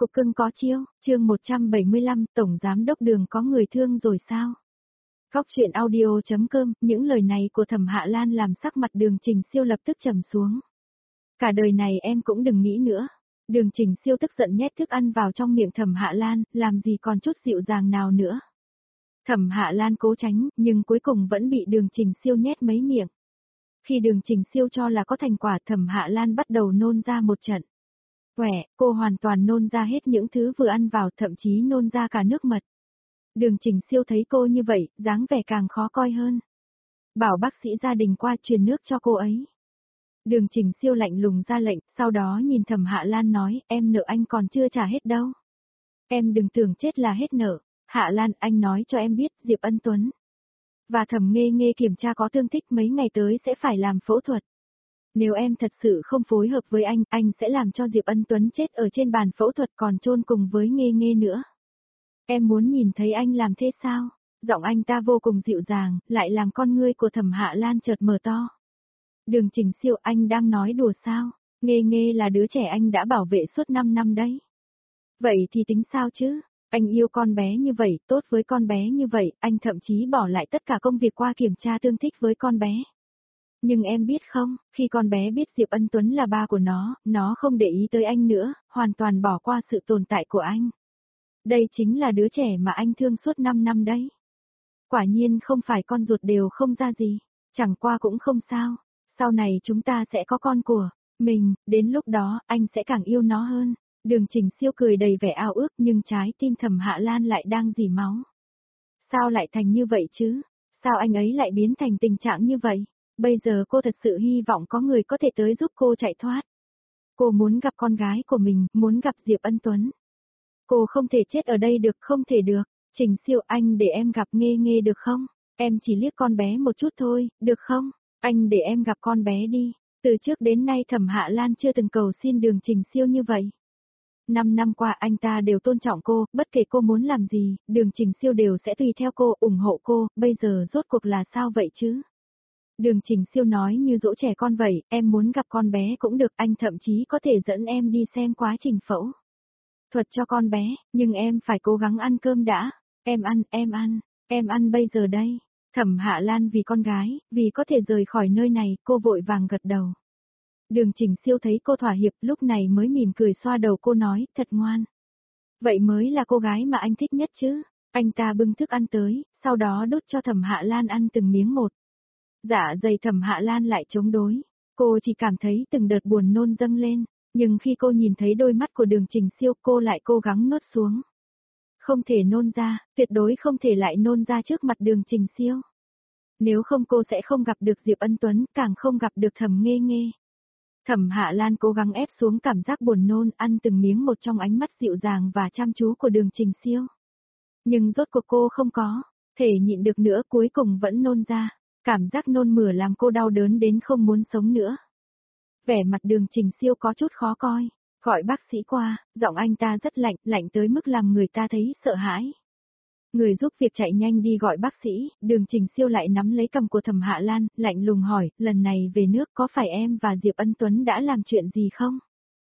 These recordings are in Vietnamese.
cục cưng có chiêu, chương 175, Tổng Giám đốc Đường có người thương rồi sao? Góc chuyện audio.com, những lời này của Thẩm Hạ Lan làm sắc mặt Đường Trình Siêu lập tức trầm xuống. Cả đời này em cũng đừng nghĩ nữa. Đường Trình Siêu tức giận nhét thức ăn vào trong miệng Thẩm Hạ Lan, làm gì còn chút dịu dàng nào nữa. Thẩm Hạ Lan cố tránh, nhưng cuối cùng vẫn bị Đường Trình Siêu nhét mấy miệng. Khi Đường Trình Siêu cho là có thành quả, Thẩm Hạ Lan bắt đầu nôn ra một trận. Quẻ, cô hoàn toàn nôn ra hết những thứ vừa ăn vào, thậm chí nôn ra cả nước mật. Đường Trình Siêu thấy cô như vậy, dáng vẻ càng khó coi hơn. Bảo bác sĩ gia đình qua truyền nước cho cô ấy. Đường Trình Siêu lạnh lùng ra lệnh, sau đó nhìn Thẩm Hạ Lan nói, em nợ anh còn chưa trả hết đâu. Em đừng tưởng chết là hết nợ. Hạ Lan, anh nói cho em biết, Diệp Ân Tuấn và Thẩm Nghê Nghê kiểm tra có thương tích, mấy ngày tới sẽ phải làm phẫu thuật. Nếu em thật sự không phối hợp với anh sẽ làm cho Diệp Ân Tuấn chết ở trên bàn phẫu thuật còn chôn cùng với Nghê Nghê nữa. Em muốn nhìn thấy anh làm thế sao? Giọng anh ta vô cùng dịu dàng, lại làm con ngươi của Thẩm Hạ Lan chợt mở to. Đường Trình Siêu, anh đang nói đùa sao? Nghê Nghê là đứa trẻ anh đã bảo vệ suốt 5 năm đấy. Vậy thì tính sao chứ? Anh yêu con bé như vậy, tốt với con bé như vậy, anh thậm chí bỏ lại tất cả công việc qua kiểm tra tương thích với con bé. Nhưng em biết không, khi con bé biết Diệp Ân Tuấn là ba của nó không để ý tới anh nữa, hoàn toàn bỏ qua sự tồn tại của anh. Đây chính là đứa trẻ mà anh thương suốt 5 năm đấy. Quả nhiên không phải con ruột đều không ra gì, chẳng qua cũng không sao, sau này chúng ta sẽ có con của mình, đến lúc đó anh sẽ càng yêu nó hơn. Đường Trình Siêu cười đầy vẻ ao ước nhưng trái tim Thẩm Hạ Lan lại đang rỉ máu. Sao lại thành như vậy chứ? Sao anh ấy lại biến thành tình trạng như vậy? Bây giờ cô thật sự hy vọng có người có thể tới giúp cô chạy thoát. Cô muốn gặp con gái của mình, muốn gặp Diệp Ân Tuấn. Cô không thể chết ở đây được, không thể được. Trình Siêu, anh để em gặp Nghê Nghê được không? Em chỉ liếc con bé một chút thôi, được không? Anh để em gặp con bé đi. Từ trước đến nay Thẩm Hạ Lan chưa từng cầu xin Đường Trình Siêu như vậy. 5 năm qua anh ta đều tôn trọng cô, bất kể cô muốn làm gì, Đường Trình Siêu đều sẽ tùy theo cô, ủng hộ cô, bây giờ rốt cuộc là sao vậy chứ? Đường Trình Siêu nói như dỗ trẻ con vậy, em muốn gặp con bé cũng được, anh thậm chí có thể dẫn em đi xem quá trình phẫu thuật cho con bé, nhưng em phải cố gắng ăn cơm đã. Em ăn bây giờ đây. Thẩm Hạ Lan vì con gái, vì có thể rời khỏi nơi này, cô vội vàng gật đầu. Đường Trình Siêu thấy cô thỏa hiệp, lúc này mới mỉm cười xoa đầu cô nói, thật ngoan. Vậy mới là cô gái mà anh thích nhất chứ. Anh ta bưng thức ăn tới, sau đó đút cho Thẩm Hạ Lan ăn từng miếng một. Dạ dày Thẩm Hạ Lan lại chống đối. Cô chỉ cảm thấy từng đợt buồn nôn dâng lên, nhưng khi cô nhìn thấy đôi mắt của Đường Trình Siêu cô lại cố gắng nuốt xuống. Không thể nôn ra, tuyệt đối không thể lại nôn ra trước mặt Đường Trình Siêu. Nếu không cô sẽ không gặp được Diệp Ân Tuấn, càng không gặp được Thẩm Nghê Nghê. Thẩm Hạ Lan cố gắng ép xuống cảm giác buồn nôn, ăn từng miếng một trong ánh mắt dịu dàng và chăm chú của Đường Trình Siêu. Nhưng rốt cuộc cô không có thể nhịn được nữa, cuối cùng vẫn nôn ra. Cảm giác nôn mửa làm cô đau đớn đến không muốn sống nữa. Vẻ mặt Đường Trình Siêu có chút khó coi, gọi bác sĩ qua, giọng anh ta rất lạnh, lạnh tới mức làm người ta thấy sợ hãi. Người giúp việc chạy nhanh đi gọi bác sĩ, Đường Trình Siêu lại nắm lấy cầm của Thẩm Hạ Lan, lạnh lùng hỏi, lần này về nước có phải em và Diệp Ân Tuấn đã làm chuyện gì không?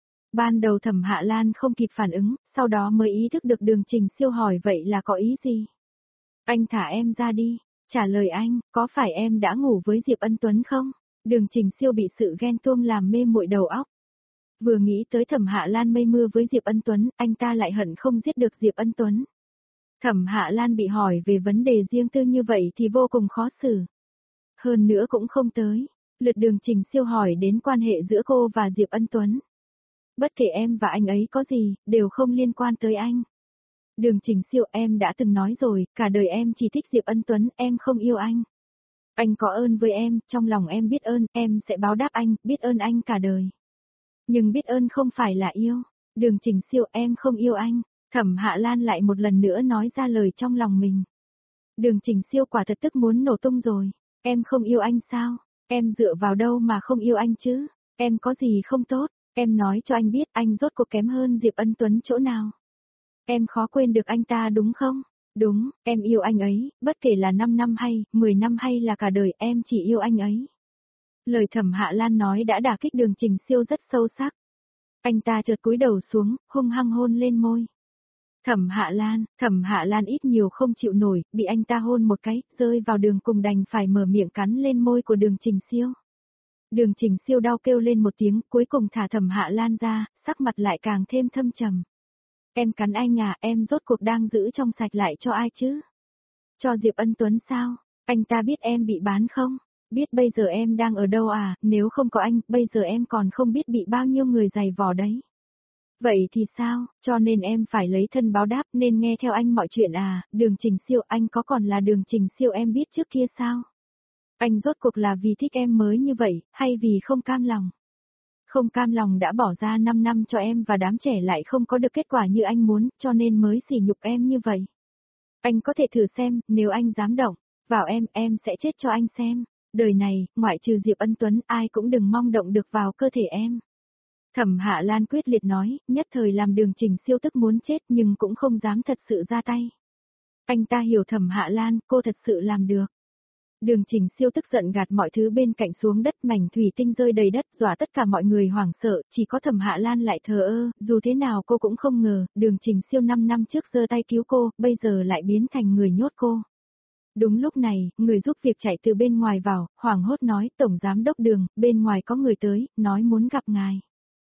Ban đầu Thẩm Hạ Lan không kịp phản ứng, sau đó mới ý thức được Đường Trình Siêu hỏi vậy là có ý gì? Anh thả em ra đi, trả lời anh, có phải em đã ngủ với Diệp Ân Tuấn không? Đường Trình Siêu bị sự ghen tuông làm mê muội đầu óc. Vừa nghĩ tới Thẩm Hạ Lan mây mưa với Diệp Ân Tuấn, anh ta lại hận không giết được Diệp Ân Tuấn. Thẩm Hạ Lan bị hỏi về vấn đề riêng tư như vậy thì vô cùng khó xử. Hơn nữa cũng không tới lượt Đường Trình Siêu hỏi đến quan hệ giữa cô và Diệp Ân Tuấn. Bất kể em và anh ấy có gì, đều không liên quan tới anh. Đường Trình Siêu, em đã từng nói rồi, cả đời em chỉ thích Diệp Ân Tuấn, em không yêu anh. Anh có ơn với em, trong lòng em biết ơn, em sẽ báo đáp anh, biết ơn anh cả đời. Nhưng biết ơn không phải là yêu. Đường Trình Siêu, em không yêu anh. Thẩm Hạ Lan lại một lần nữa nói ra lời trong lòng mình. Đường Trình Siêu quả thật tức muốn nổ tung rồi. Em không yêu anh sao? Em dựa vào đâu mà không yêu anh chứ? Em có gì không tốt? Em nói cho anh biết anh rốt cuộc kém hơn Diệp Ân Tuấn chỗ nào? Em khó quên được anh ta đúng không? Đúng, em yêu anh ấy, bất kể là 5 năm hay 10 năm hay là cả đời em chỉ yêu anh ấy. Lời Thẩm Hạ Lan nói đã đả kích Đường Trình Siêu rất sâu sắc. Anh ta chợt cúi đầu xuống, hung hăng hôn lên môi. Thẩm Hạ Lan ít nhiều không chịu nổi, bị anh ta hôn một cái, rơi vào đường cùng đành phải mở miệng cắn lên môi của Đường Trình Siêu. Đường Trình Siêu đau kêu lên một tiếng, cuối cùng thả Thẩm Hạ Lan ra, sắc mặt lại càng thêm thâm trầm. Em cắn anh à, em rốt cuộc đang giữ trong sạch lại cho ai chứ? Cho Diệp Ân Tuấn sao? Anh ta biết em bị bán không? Biết bây giờ em đang ở đâu à, nếu không có anh, bây giờ em còn không biết bị bao nhiêu người giày vò đấy. Vậy thì sao, cho nên em phải lấy thân báo đáp nên nghe theo anh mọi chuyện à, Đường Trình Siêu anh có còn là Đường Trình Siêu em biết trước kia sao? Anh rốt cuộc là vì thích em mới như vậy, hay vì không cam lòng? Không cam lòng đã bỏ ra 5 năm cho em và đám trẻ lại không có được kết quả như anh muốn, cho nên mới sỉ nhục em như vậy. Anh có thể thử xem, nếu anh dám động vào em sẽ chết cho anh xem. Đời này, ngoại trừ Diệp Ân Tuấn, ai cũng đừng mong động được vào cơ thể em. Thẩm Hạ Lan quyết liệt nói, nhất thời làm Đường Trình Siêu tức muốn chết nhưng cũng không dám thật sự ra tay. Anh ta hiểu Thẩm Hạ Lan, cô thật sự làm được. Đường Trình Siêu tức giận gạt mọi thứ bên cạnh xuống đất, mảnh thủy tinh rơi đầy đất, dọa tất cả mọi người hoảng sợ, chỉ có Thẩm Hạ Lan lại thờ ơ, dù thế nào cô cũng không ngờ, Đường Trình Siêu 5 năm trước giơ tay cứu cô, bây giờ lại biến thành người nhốt cô. Đúng lúc này, người giúp việc chạy từ bên ngoài vào, hoảng hốt nói, Tổng Giám Đốc Đường, bên ngoài có người tới, nói muốn gặp ngài.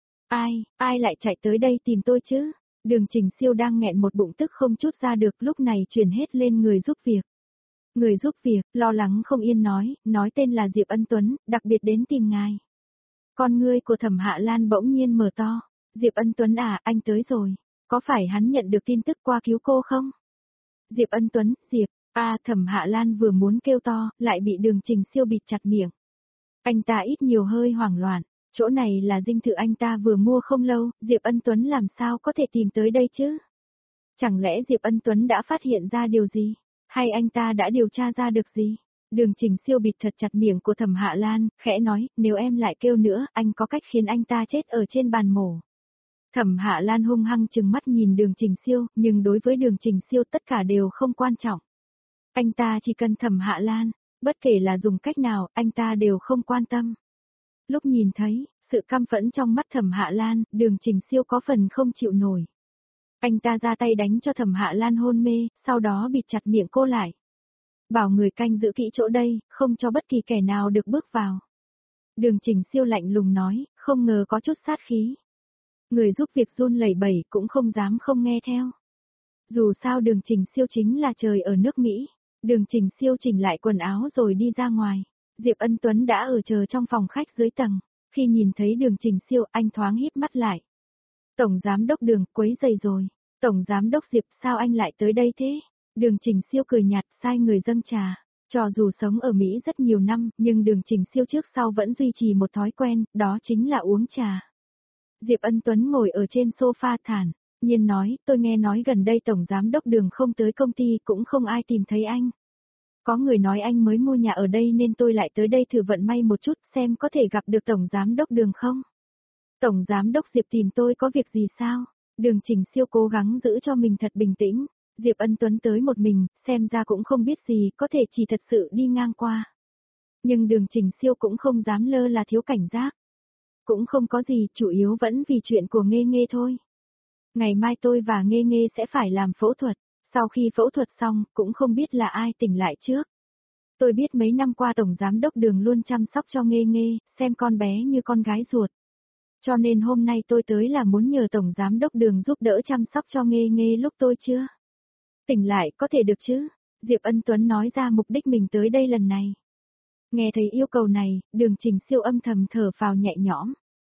Ai lại chạy tới đây tìm tôi chứ? Đường Trình Siêu đang nghẹn một bụng tức không chút ra được, lúc này chuyển hết lên người giúp việc. Người giúp việc, lo lắng không yên nói tên là Diệp Ân Tuấn, đặc biệt đến tìm ngài. Con ngươi của Thẩm Hạ Lan bỗng nhiên mở to. Diệp Ân Tuấn à, anh tới rồi. Có phải hắn nhận được tin tức qua cứu cô không? Diệp Ân Tuấn, Thẩm Hạ Lan vừa muốn kêu to, lại bị Đường Trình Siêu bịt chặt miệng. Anh ta ít nhiều hơi hoảng loạn. Chỗ này là dinh thự anh ta vừa mua không lâu, Diệp Ân Tuấn làm sao có thể tìm tới đây chứ? Chẳng lẽ Diệp Ân Tuấn đã phát hiện ra điều gì? Hay anh ta đã điều tra ra được gì? Đường Trình Siêu bịt thật chặt miệng của Thẩm Hạ Lan, khẽ nói, nếu em lại kêu nữa, anh có cách khiến anh ta chết ở trên bàn mổ. Thẩm Hạ Lan hung hăng trừng mắt nhìn Đường Trình Siêu, nhưng đối với Đường Trình Siêu tất cả đều không quan trọng. Anh ta chỉ cần Thẩm Hạ Lan, bất kể là dùng cách nào, anh ta đều không quan tâm. Lúc nhìn thấy sự căm phẫn trong mắt Thẩm Hạ Lan, Đường Trình Siêu có phần không chịu nổi. Anh ta ra tay đánh cho Thẩm Hạ Lan hôn mê, sau đó bịt chặt miệng cô lại. Bảo người canh giữ kỹ chỗ đây, không cho bất kỳ kẻ nào được bước vào. Đường Trình Siêu lạnh lùng nói, không ngờ có chút sát khí. Người giúp việc run lẩy bẩy cũng không dám không nghe theo. Dù sao Đường Trình Siêu chính là trời ở nước Mỹ. Đường Trình Siêu chỉnh lại quần áo rồi đi ra ngoài. Diệp Ân Tuấn đã ở chờ trong phòng khách dưới tầng. Khi nhìn thấy Đường Trình Siêu, anh thoáng híp mắt lại. Tổng Giám Đốc Đường, quấy rầy rồi. Tổng Giám Đốc Diệp, sao anh lại tới đây thế? Đường Trình Siêu cười nhạt, sai người dâng trà. Cho dù sống ở Mỹ rất nhiều năm, nhưng Đường Trình Siêu trước sau vẫn duy trì một thói quen, đó chính là uống trà. Diệp Ân Tuấn ngồi ở trên sofa thản nhiên nói, tôi nghe nói gần đây Tổng Giám Đốc Đường không tới công ty, cũng không ai tìm thấy anh. Có người nói anh mới mua nhà ở đây nên tôi lại tới đây thử vận may một chút, xem có thể gặp được Tổng Giám Đốc Đường không? Tổng Giám Đốc Diệp tìm tôi có việc gì sao? Đường Trình Siêu cố gắng giữ cho mình thật bình tĩnh. Diệp Ân Tuấn tới một mình, xem ra cũng không biết gì, có thể chỉ thật sự đi ngang qua. Nhưng Đường Trình Siêu cũng không dám lơ là thiếu cảnh giác. Cũng không có gì, chủ yếu vẫn vì chuyện của Nghê Nghê thôi. Ngày mai tôi và Nghê Nghê sẽ phải làm phẫu thuật. Sau khi phẫu thuật xong, cũng không biết là ai tỉnh lại trước. Tôi biết mấy năm qua Tổng Giám Đốc Đường luôn chăm sóc cho Nghê Nghê, xem con bé như con gái ruột. Cho nên hôm nay tôi tới là muốn nhờ Tổng Giám Đốc Đường giúp đỡ chăm sóc cho Nghê Nghê lúc tôi chưa tỉnh lại, có thể được chứ? Diệp Ân Tuấn nói ra mục đích mình tới đây lần này. Nghe thấy yêu cầu này, Đường Trình Siêu âm thầm thở phào nhẹ nhõm.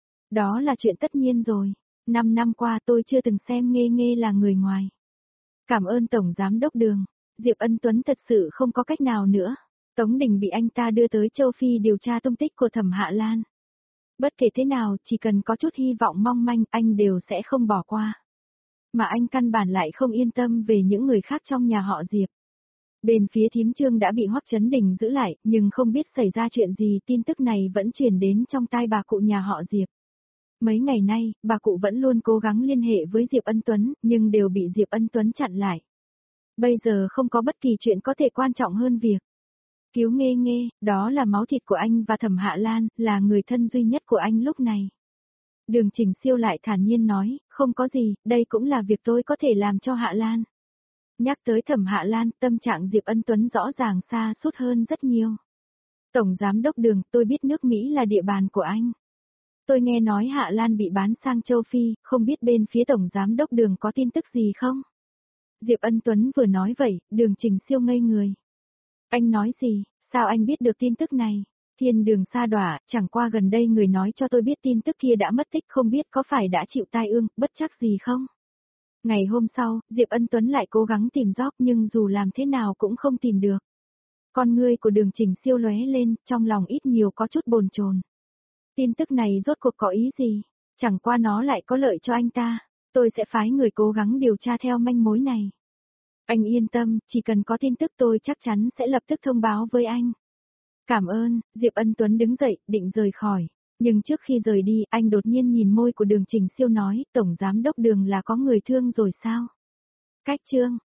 Đó là chuyện tất nhiên rồi. 5 năm qua tôi chưa từng xem Nghê Nghê là người ngoài. Cảm ơn Tổng Giám Đốc Đường. Diệp Ân Tuấn thật sự không có cách nào nữa. Tống Đình bị anh ta đưa tới châu Phi điều tra tung tích của Thẩm Hạ Lan. Bất kể thế nào, chỉ cần có chút hy vọng mong manh, anh đều sẽ không bỏ qua. Mà anh căn bản lại không yên tâm về những người khác trong nhà họ Diệp. Bên phía thím Trương đã bị Hoắc Chấn Đình giữ lại, nhưng không biết xảy ra chuyện gì, tin tức này vẫn truyền đến trong tai bà cụ nhà họ Diệp. Mấy ngày nay, bà cụ vẫn luôn cố gắng liên hệ với Diệp Ân Tuấn, nhưng đều bị Diệp Ân Tuấn chặn lại. Bây giờ không có bất kỳ chuyện có thể quan trọng hơn việc cứu Nghê Nghê, đó là máu thịt của anh và Thẩm Hạ Lan, là người thân duy nhất của anh lúc này. Đường Trình Siêu lại thản nhiên nói, không có gì, đây cũng là việc tôi có thể làm cho Hạ Lan. Nhắc tới Thẩm Hạ Lan, tâm trạng Diệp Ân Tuấn rõ ràng xa sút hơn rất nhiều. Tổng Giám đốc Đường, tôi biết nước Mỹ là địa bàn của anh. Tôi nghe nói Hạ Lan bị bán sang châu Phi, không biết bên phía Tổng Giám đốc Đường có tin tức gì không? Diệp Ân Tuấn vừa nói vậy, Đường Trình Siêu ngây người. Anh nói gì, sao anh biết được tin tức này? Thiên Đường sa đọa, chẳng qua gần đây người nói cho tôi biết tin tức kia đã mất tích, không biết có phải đã chịu tai ương, bất trắc gì không? Ngày hôm sau, Diệp Ân Tuấn lại cố gắng tìm job nhưng dù làm thế nào cũng không tìm được. Con ngươi của Đường Trình Siêu lóe lên, trong lòng ít nhiều có chút bồn chồn. Tin tức này rốt cuộc có ý gì? Chẳng qua nó lại có lợi cho anh ta. Tôi sẽ phái người cố gắng điều tra theo manh mối này. Anh yên tâm, chỉ cần có tin tức tôi chắc chắn sẽ lập tức thông báo với anh. Cảm ơn, Diệp Ân Tuấn đứng dậy, định rời khỏi. Nhưng trước khi rời đi, anh đột nhiên nhìn môi của Đường Trình Siêu nói, Tổng Giám đốc Đường là có người thương rồi sao? Cách chương